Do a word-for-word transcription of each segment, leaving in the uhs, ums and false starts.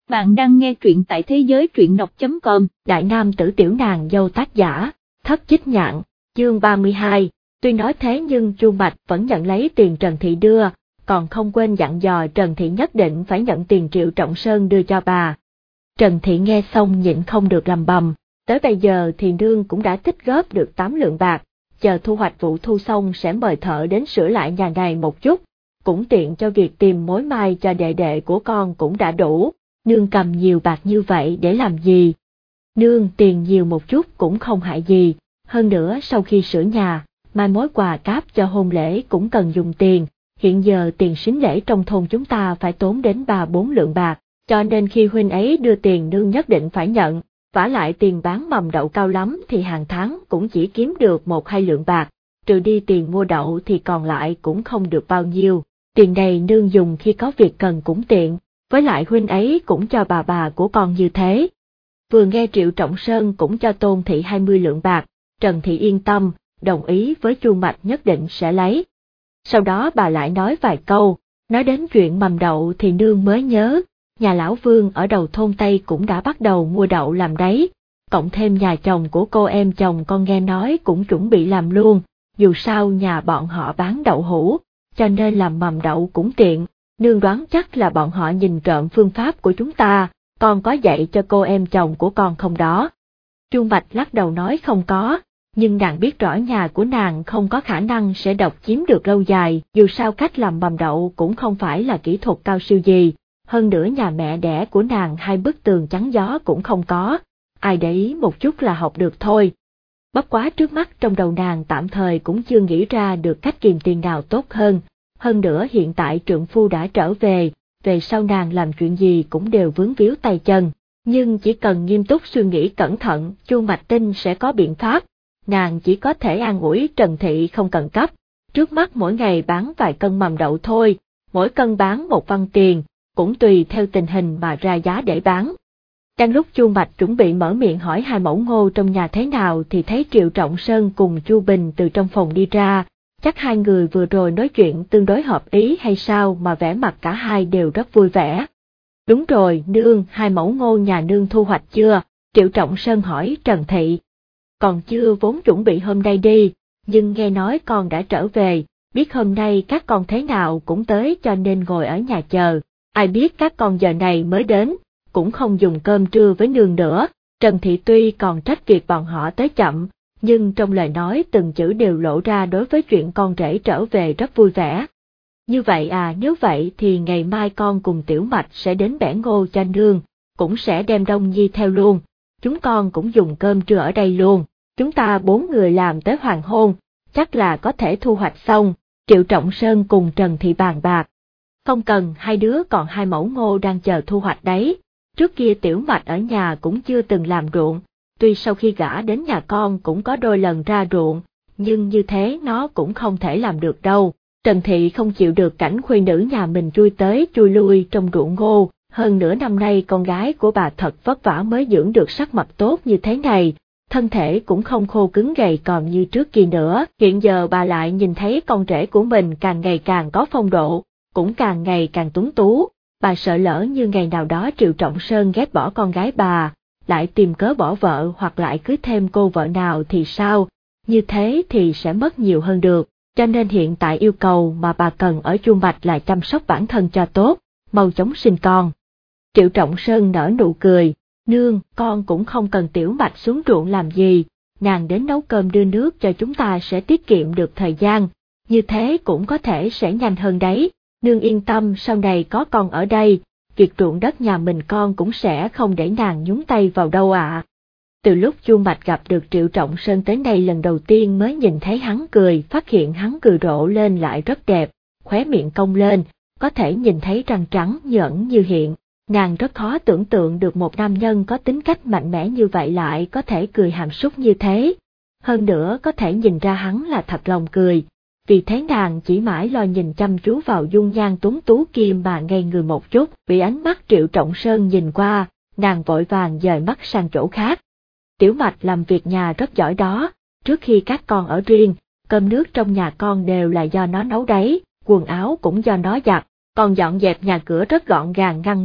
Bạn đang nghe truyện tại thế giới truyện đọc chấm com. Đại nam tử tiểu nàng dâu, tác giả, Thất Chích Nhạn, chương ba mươi hai. Tuy nói thế nhưng Chu Mạch vẫn nhận lấy tiền Trần Thị đưa, còn không quên dặn dò Trần Thị nhất định phải nhận tiền Triệu Trọng Sơn đưa cho bà. Trần Thị nghe xong nhịn không được lầm bầm, tới bây giờ thì nương cũng đã tích góp được tám lượng bạc, chờ thu hoạch vụ thu xong sẽ mời thợ đến sửa lại nhà này một chút, cũng tiện cho việc tìm mối mai cho đệ đệ của con cũng đã đủ. Nương cầm nhiều bạc như vậy để làm gì? Nương, tiền nhiều một chút cũng không hại gì, hơn nữa sau khi sửa nhà, mai mối quà cáp cho hôn lễ cũng cần dùng tiền, hiện giờ tiền sính lễ trong thôn chúng ta phải tốn đến ba bốn lượng bạc, cho nên khi huynh ấy đưa tiền nương nhất định phải nhận, vả lại tiền bán mầm đậu cao lắm thì hàng tháng cũng chỉ kiếm được một hai lượng bạc, trừ đi tiền mua đậu thì còn lại cũng không được bao nhiêu, tiền này nương dùng khi có việc cần cũng tiện. Với lại huynh ấy cũng cho bà bà của con như thế. Vừa nghe Triệu Trọng Sơn cũng cho Tôn Thị hai mươi lượng bạc, Trần Thị yên tâm, đồng ý với Chu Mạch nhất định sẽ lấy. Sau đó bà lại nói vài câu, nói đến chuyện mầm đậu thì nương mới nhớ, nhà lão Vương ở đầu thôn Tây cũng đã bắt đầu mua đậu làm đấy, cộng thêm nhà chồng của cô em chồng con nghe nói cũng chuẩn bị làm luôn, dù sao nhà bọn họ bán đậu hũ, cho nên làm mầm đậu cũng tiện. Nương đoán chắc là bọn họ nhìn trộm phương pháp của chúng ta, con có dạy cho cô em chồng của con không đó? Chu Mạch lắc đầu nói không có, nhưng nàng biết rõ nhà của nàng không có khả năng sẽ độc chiếm được lâu dài, dù sao cách làm mầm đậu cũng không phải là kỹ thuật cao siêu gì, hơn nữa nhà mẹ đẻ của nàng hai bức tường chắn gió cũng không có, ai để ý một chút là học được thôi. Bất quá trước mắt trong đầu nàng tạm thời cũng chưa nghĩ ra được cách kiềm tiền nào tốt hơn. Hơn nữa hiện tại trượng phu đã trở về, về sau nàng làm chuyện gì cũng đều vướng víu tay chân, nhưng chỉ cần nghiêm túc suy nghĩ cẩn thận, Chu Mạch tin sẽ có biện pháp, nàng chỉ có thể an ủi Trần Thị không cần cấp, trước mắt mỗi ngày bán vài cân mầm đậu thôi, mỗi cân bán một văn tiền, cũng tùy theo tình hình mà ra giá để bán. Đang lúc Chu Mạch chuẩn bị mở miệng hỏi hai mẫu ngô trong nhà thế nào thì thấy Triệu Trọng Sơn cùng Chu Bình từ trong phòng đi ra. Chắc hai người vừa rồi nói chuyện tương đối hợp ý hay sao mà vẻ mặt cả hai đều rất vui vẻ. Đúng rồi, nương, hai mẫu ngô nhà nương thu hoạch chưa? Triệu Trọng Sơn hỏi Trần Thị. Còn chưa, vốn chuẩn bị hôm nay đi, nhưng nghe nói con đã trở về, biết hôm nay các con thế nào cũng tới cho nên ngồi ở nhà chờ, ai biết các con giờ này mới đến, cũng không dùng cơm trưa với nương nữa. Trần Thị tuy còn trách việc bọn họ tới chậm, nhưng trong lời nói từng chữ đều lộ ra đối với chuyện con rể trở về rất vui vẻ. Như vậy à, nếu vậy thì ngày mai con cùng Tiểu Mạch sẽ đến bẻ ngô cho nương, cũng sẽ đem Đông Nhi theo luôn, chúng con cũng dùng cơm trưa ở đây luôn, chúng ta bốn người làm tới hoàng hôn, chắc là có thể thu hoạch xong. Triệu Trọng Sơn cùng Trần Thị bàn bạc. Không cần, hai đứa còn hai mẫu ngô đang chờ thu hoạch đấy, trước kia Tiểu Mạch ở nhà cũng chưa từng làm ruộng. Tuy sau khi gả đến nhà con cũng có đôi lần ra ruộng, nhưng như thế nó cũng không thể làm được đâu. Trần Thị không chịu được cảnh khuê nữ nhà mình chui tới chui lui trong ruộng ngô, hơn nửa năm nay con gái của bà thật vất vả mới dưỡng được sắc mặt tốt như thế này, thân thể cũng không khô cứng gầy còm như trước kia nữa. Hiện giờ bà lại nhìn thấy con rể của mình càng ngày càng có phong độ, cũng càng ngày càng tuấn tú, bà sợ lỡ như ngày nào đó Triệu Trọng Sơn ghét bỏ con gái bà, lại tìm cớ bỏ vợ hoặc lại cưới thêm cô vợ nào thì sao, như thế thì sẽ mất nhiều hơn được, cho nên hiện tại yêu cầu mà bà cần ở Chu Mạch là chăm sóc bản thân cho tốt, mau chóng sinh con. Triệu Trọng Sơn nở nụ cười, nương, con cũng không cần Tiểu Mạch xuống ruộng làm gì, nàng đến nấu cơm đưa nước cho chúng ta sẽ tiết kiệm được thời gian, như thế cũng có thể sẽ nhanh hơn đấy, nương yên tâm sau này có con ở đây. Việc ruộng đất nhà mình con cũng sẽ không để nàng nhúng tay vào đâu ạ. À. Từ lúc Chu Mạch gặp được Triệu Trọng Sơn tới nay lần đầu tiên mới nhìn thấy hắn cười, phát hiện hắn cười rộ lên lại rất đẹp, khóe miệng cong lên, có thể nhìn thấy răng trắng như ẩn như hiện. Nàng rất khó tưởng tượng được một nam nhân có tính cách mạnh mẽ như vậy lại có thể cười hàm súc như thế. Hơn nữa có thể nhìn ra hắn là thật lòng cười. Vì thế nàng chỉ mãi lo nhìn chăm chú vào dung nhan tuấn tú kia mà ngây người một chút, bị ánh mắt Triệu Trọng Sơn nhìn qua, nàng vội vàng dời mắt sang chỗ khác. Tiểu Mạch làm việc nhà rất giỏi đó, trước khi các con ở riêng, cơm nước trong nhà con đều là do nó nấu đấy, quần áo cũng do nó giặt, còn dọn dẹp nhà cửa rất gọn gàng ngăn nắp,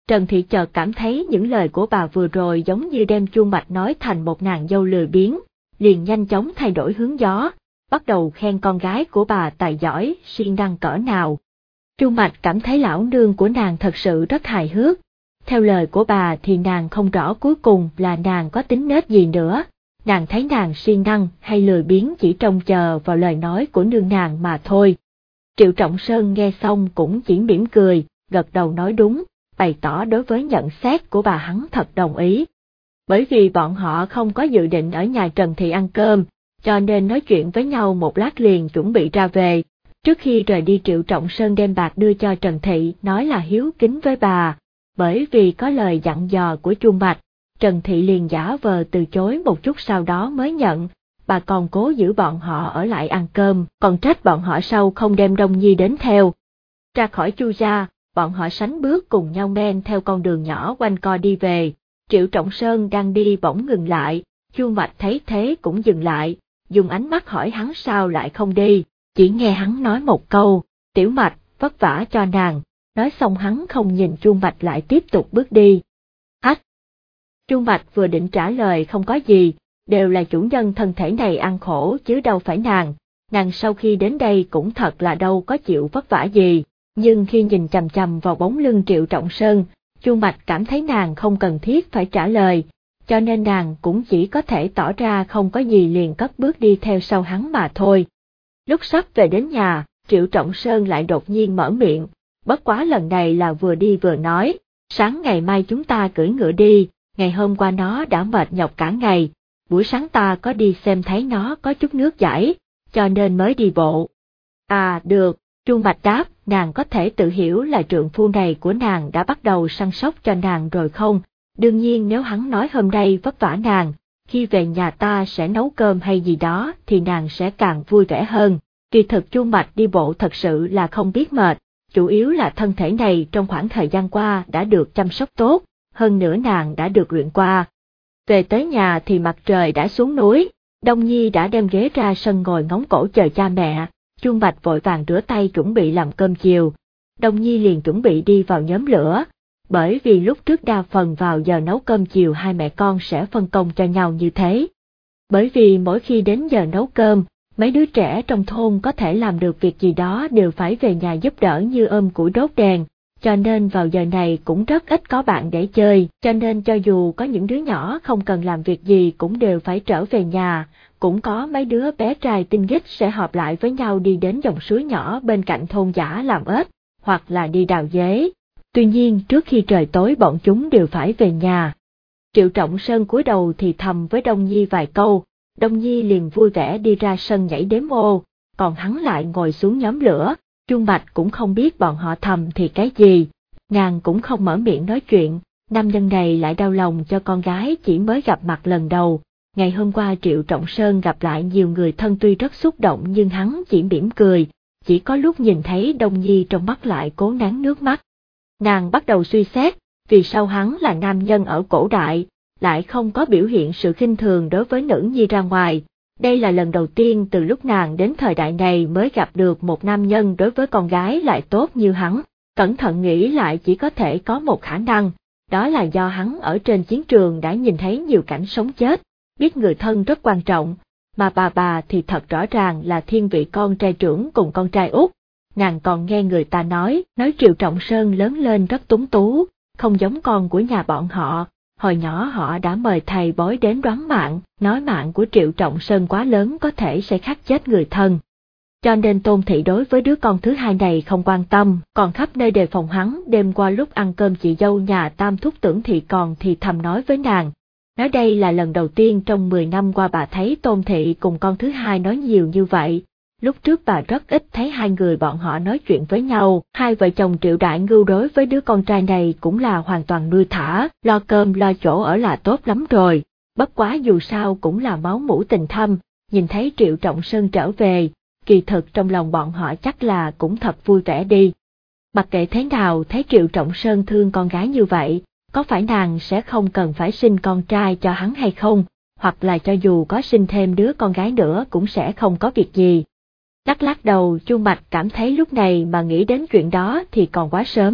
Trần Thị chợt cảm thấy những lời của bà vừa rồi giống như đem Chu Mạch nói thành một nàng dâu lười biếng, liền nhanh chóng thay đổi hướng gió, bắt đầu khen con gái của bà tài giỏi, siêng năng cỡ nào. Chu Mạch cảm thấy lão nương của nàng thật sự rất hài hước. Theo lời của bà thì nàng không rõ cuối cùng là nàng có tính nết gì nữa, nàng thấy nàng siêng năng hay lười biếng chỉ trông chờ vào lời nói của nương nàng mà thôi. Triệu Trọng Sơn nghe xong cũng chỉ mỉm cười, gật đầu nói đúng, bày tỏ đối với nhận xét của bà hắn thật đồng ý. Bởi vì bọn họ không có dự định ở nhà Trần Thị ăn cơm, cho nên nói chuyện với nhau một lát liền chuẩn bị ra về. Trước khi rời đi Triệu Trọng Sơn đem bạc đưa cho Trần Thị, nói là hiếu kính với bà, bởi vì có lời dặn dò của Chu Mạch, Trần Thị liền giả vờ từ chối một chút sau đó mới nhận, bà còn cố giữ bọn họ ở lại ăn cơm, còn trách bọn họ sau không đem Đông Nhi đến theo. Ra khỏi Chu gia, bọn họ sánh bước cùng nhau men theo con đường nhỏ quanh co đi về. Triệu Trọng Sơn đang đi bỗng ngừng lại, Chu Mạch thấy thế cũng dừng lại, dùng ánh mắt hỏi hắn sao lại không đi, chỉ nghe hắn nói một câu, Tiểu Mạch, vất vả cho nàng, nói xong hắn không nhìn Chu Mạch lại tiếp tục bước đi. Hách! Chu Mạch vừa định trả lời không có gì, đều là chủ nhân thân thể này ăn khổ chứ đâu phải nàng, nàng sau khi đến đây cũng thật là đâu có chịu vất vả gì, nhưng khi nhìn chằm chằm vào bóng lưng Triệu Trọng Sơn, Chu Mạch cảm thấy nàng không cần thiết phải trả lời, cho nên nàng cũng chỉ có thể tỏ ra không có gì liền cất bước đi theo sau hắn mà thôi. Lúc sắp về đến nhà, Triệu Trọng Sơn lại đột nhiên mở miệng, bất quá lần này là vừa đi vừa nói, sáng ngày mai chúng ta cưỡi ngựa đi, ngày hôm qua nó đã mệt nhọc cả ngày, buổi sáng ta có đi xem thấy nó có chút nước chảy, cho nên mới đi bộ. À được, Chu Mạch đáp, nàng có thể tự hiểu là trượng phu này của nàng đã bắt đầu săn sóc cho nàng rồi không, đương nhiên nếu hắn nói hôm nay vất vả nàng, khi về nhà ta sẽ nấu cơm hay gì đó thì nàng sẽ càng vui vẻ hơn. Kỳ thực Chu Mạch đi bộ thật sự là không biết mệt, chủ yếu là thân thể này trong khoảng thời gian qua đã được chăm sóc tốt, hơn nữa nàng đã được luyện qua. Về tới nhà thì mặt trời đã xuống núi, Đông Nhi đã đem ghế ra sân ngồi ngóng cổ chờ cha mẹ, Chu Mạch vội vàng rửa tay chuẩn bị làm cơm chiều. Đông Nhi liền chuẩn bị đi vào nhóm lửa, bởi vì lúc trước đa phần vào giờ nấu cơm chiều hai mẹ con sẽ phân công cho nhau như thế. Bởi vì mỗi khi đến giờ nấu cơm, mấy đứa trẻ trong thôn có thể làm được việc gì đó đều phải về nhà giúp đỡ như ôm củi đốt đèn, cho nên vào giờ này cũng rất ít có bạn để chơi, cho nên cho dù có những đứa nhỏ không cần làm việc gì cũng đều phải trở về nhà, cũng có mấy đứa bé trai tinh nghịch sẽ họp lại với nhau đi đến dòng suối nhỏ bên cạnh thôn dã làm ếch, hoặc là đi đào dế. Tuy nhiên trước khi trời tối bọn chúng đều phải về nhà. Triệu Trọng Sơn cúi đầu thì thầm với Đông Nhi vài câu, Đông Nhi liền vui vẻ đi ra sân nhảy đếm ô, còn hắn lại ngồi xuống nhóm lửa. Chu Mạch cũng không biết bọn họ thầm thì cái gì, nàng cũng không mở miệng nói chuyện, nam nhân này lại đau lòng cho con gái chỉ mới gặp mặt lần đầu. Ngày hôm qua Triệu Trọng Sơn gặp lại nhiều người thân tuy rất xúc động nhưng hắn chỉ mỉm cười, chỉ có lúc nhìn thấy Đông Nhi trong mắt lại cố nén nước mắt. Nàng bắt đầu suy xét, vì sao hắn là nam nhân ở cổ đại, lại không có biểu hiện sự khinh thường đối với nữ nhi ra ngoài. Đây là lần đầu tiên từ lúc nàng đến thời đại này mới gặp được một nam nhân đối với con gái lại tốt như hắn. Cẩn thận nghĩ lại chỉ có thể có một khả năng, đó là do hắn ở trên chiến trường đã nhìn thấy nhiều cảnh sống chết, biết người thân rất quan trọng, mà bà bà thì thật rõ ràng là thiên vị con trai trưởng cùng con trai út. Nàng còn nghe người ta nói, nói Triệu Trọng Sơn lớn lên rất tuấn tú, không giống con của nhà bọn họ. Hồi nhỏ họ đã mời thầy bói đến đoán mạng, nói mạng của Triệu Trọng Sơn quá lớn có thể sẽ khắc chết người thân. Cho nên Tôn Thị đối với đứa con thứ hai này không quan tâm, còn khắp nơi đề phòng hắn. Đêm qua lúc ăn cơm chị dâu nhà Tam Thúc Tưởng Thị còn thì thầm nói với nàng, nói đây là lần đầu tiên trong mười năm qua bà thấy Tôn Thị cùng con thứ hai nói nhiều như vậy. Lúc trước bà rất ít thấy hai người bọn họ nói chuyện với nhau, hai vợ chồng Triệu Đại Ngưu đối với đứa con trai này cũng là hoàn toàn nuôi thả, lo cơm lo chỗ ở là tốt lắm rồi, bất quá dù sao cũng là máu mủ tình thâm, nhìn thấy Triệu Trọng Sơn trở về, kỳ thực trong lòng bọn họ chắc là cũng thật vui vẻ đi. Mặc kệ thế nào thấy Triệu Trọng Sơn thương con gái như vậy, có phải nàng sẽ không cần phải sinh con trai cho hắn hay không, hoặc là cho dù có sinh thêm đứa con gái nữa cũng sẽ không có việc gì. Lắc lắc đầu, Chu Mạch cảm thấy lúc này mà nghĩ đến chuyện đó thì còn quá sớm,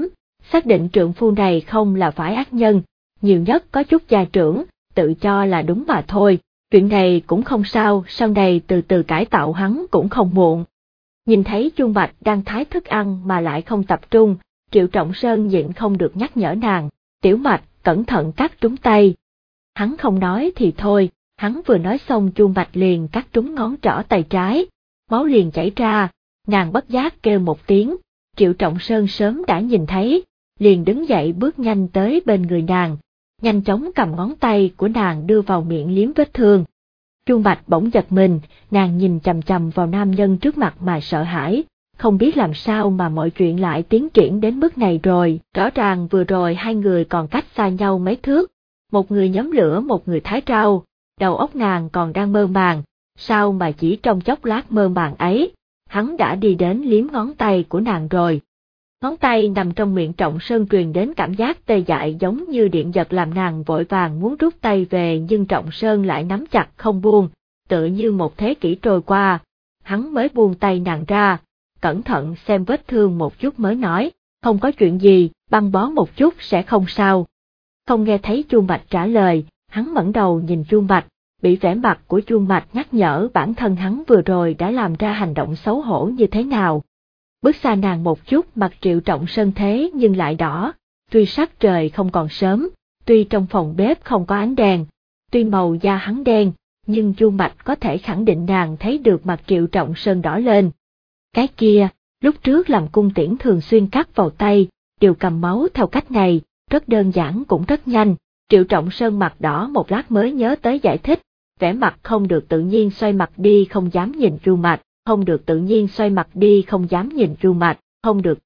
xác định trượng phu này không là phải ác nhân, nhiều nhất có chút gia trưởng, tự cho là đúng mà thôi, chuyện này cũng không sao, sau này từ từ cải tạo hắn cũng không muộn. Nhìn thấy Chuông Bạch đang thái thức ăn mà lại không tập trung, Triệu Trọng Sơn nhịn không được nhắc nhở nàng, Tiểu Mạch, cẩn thận cắt trúng tay. Hắn không nói thì thôi, hắn vừa nói xong Chuông Bạch liền cắt trúng ngón trỏ tay trái, máu liền chảy ra, nàng bất giác kêu một tiếng, Triệu Trọng Sơn sớm đã nhìn thấy, liền đứng dậy bước nhanh tới bên người nàng, nhanh chóng cầm ngón tay của nàng đưa vào miệng liếm vết thương. Chuông Bạch bỗng giật mình, nàng nhìn chằm chằm vào nam nhân trước mặt mà sợ hãi, không biết làm sao mà mọi chuyện lại tiến triển đến mức này rồi, rõ ràng vừa rồi hai người còn cách xa nhau mấy thước, một người nhóm lửa một người thái rau, đầu óc nàng còn đang mơ màng, sao mà chỉ trong chốc lát mơ màng ấy, hắn đã đi đến liếm ngón tay của nàng rồi. Ngón tay nằm trong miệng Trọng Sơn truyền đến cảm giác tê dại giống như điện giật làm nàng vội vàng muốn rút tay về nhưng Trọng Sơn lại nắm chặt không buông, tựa như một thế kỷ trôi qua, hắn mới buông tay nàng ra, cẩn thận xem vết thương một chút mới nói, không có chuyện gì, băng bó một chút sẽ không sao. Không nghe thấy Chuông Bạch trả lời, hắn ngẩng đầu nhìn Chuông Bạch, bị vẻ mặt của Chuông Bạch nhắc nhở bản thân hắn vừa rồi đã làm ra hành động xấu hổ như thế nào. Bước xa nàng một chút mặt Triệu Trọng Sơn thế nhưng lại đỏ, tuy sắc trời không còn sớm, tuy trong phòng bếp không có ánh đèn, tuy màu da hắn đen, nhưng Chuông Bạch có thể khẳng định nàng thấy được mặt Triệu Trọng Sơn đỏ lên. Cái kia, lúc trước làm cung tiễn thường xuyên cắt vào tay, đều cầm máu theo cách này, rất đơn giản cũng rất nhanh, Triệu Trọng Sơn mặt đỏ một lát mới nhớ tới giải thích, vẻ mặt không được tự nhiên xoay mặt đi không dám nhìn Chuông Bạch. Không được tự nhiên xoay mặt đi không dám nhìn Chuông Bạch, không được